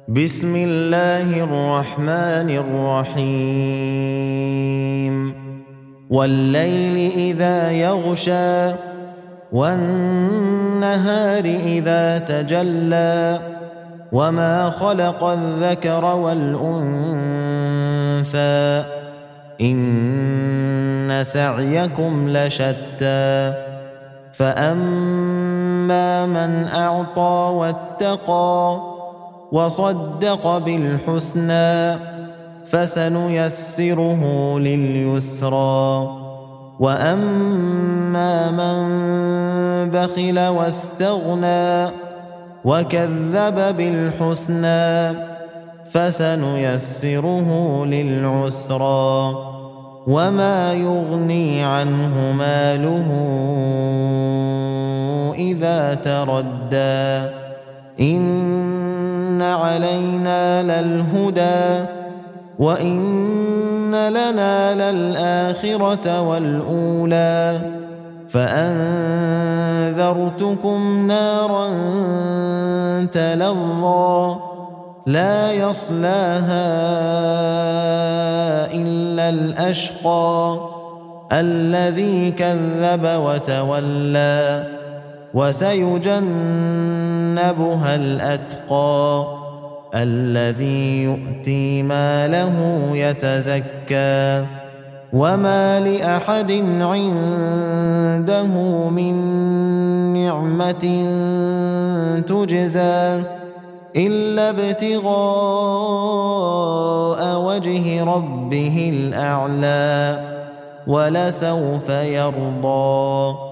بسم الله الرحمن الرحيم والليل إذا يغشى والنهار إذا تجلى وما خلق الذكر والأنثى إن سعيكم لشتى فأما من أعطى واتقى وصدق بالحسنى فسنيسره لليسرى وأما من بخل واستغنى وكذب بالحسنى فسنيسره للعسرى وما يغني عنه ماله إذا تردى إن علينا للهدى وإن لنا للآخرة والأولى فأنذرتكم نارا تلظى لا يصلاها إلا الأشقى الذي كذب وتولى وسيجنبها الأتقى الذي يؤتي ماله يتزكى وما لأحد عنده من نعمة تجزى إلا ابتغاء وجه ربه الأعلى ولسوف يرضى